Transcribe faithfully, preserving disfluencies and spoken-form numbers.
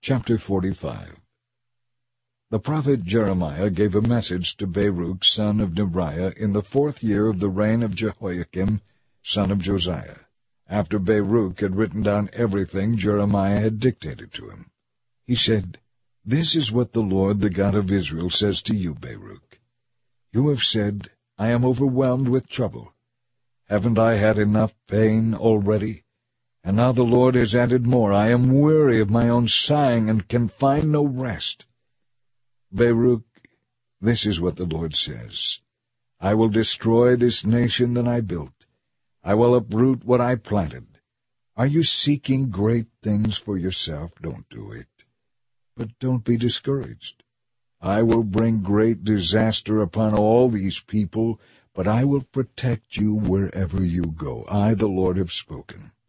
Chapter forty-five. The prophet Jeremiah gave a message to Baruch son of Neriah in the fourth year of the reign of Jehoiakim son of Josiah, after Baruch had written down everything Jeremiah had dictated to him. He said, "This is what the Lord, the God of Israel, says to you, Baruch. You have said, I am overwhelmed with trouble. Haven't I had enough pain already? And now the Lord has added more. I am weary of my own sighing and can find no rest. Baruch, this is what the Lord says. I will destroy this nation that I built. I will uproot what I planted. Are you seeking great things for yourself? Don't do it. But don't be discouraged. I will bring great disaster upon all these people, but I will protect you wherever you go. I, the Lord, have spoken.